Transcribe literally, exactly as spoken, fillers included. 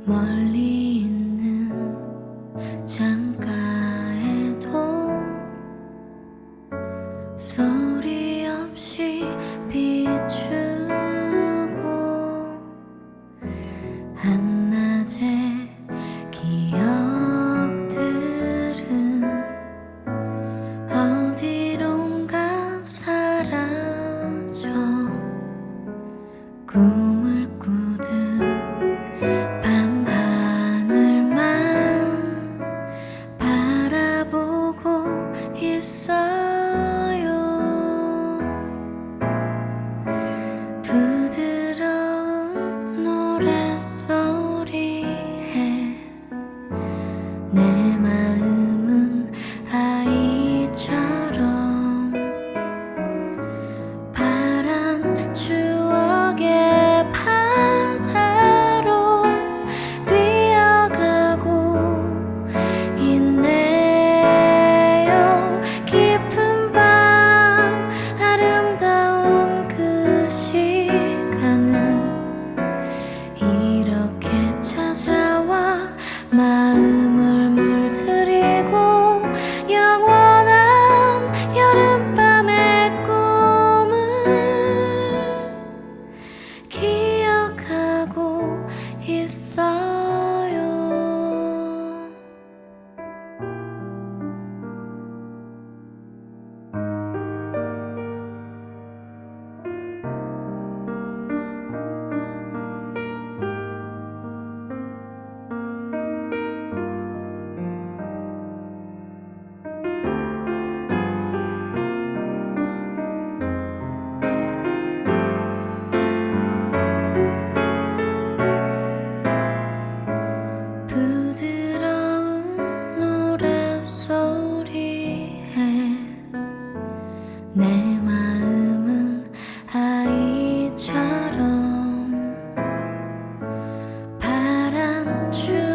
멀리 있는 창가에도 소리 없이 비추고 한낮의 기억들은 어디론가 사라져 꿈을 꾸듯 밤하늘만 바라보고 있어요. 부드러운 노랫소리에 내 마음은 아이처럼 파란 추억의 바다로 뛰어가고 있네요. 깊은 밤 아름다운 그 시간은 이렇게 찾아와 마음을 물들이고 영원한 여름밤의 꿈을 기억하고 있어요. 부드러운 노랫소리에 내 마음은 아이처럼 파란 추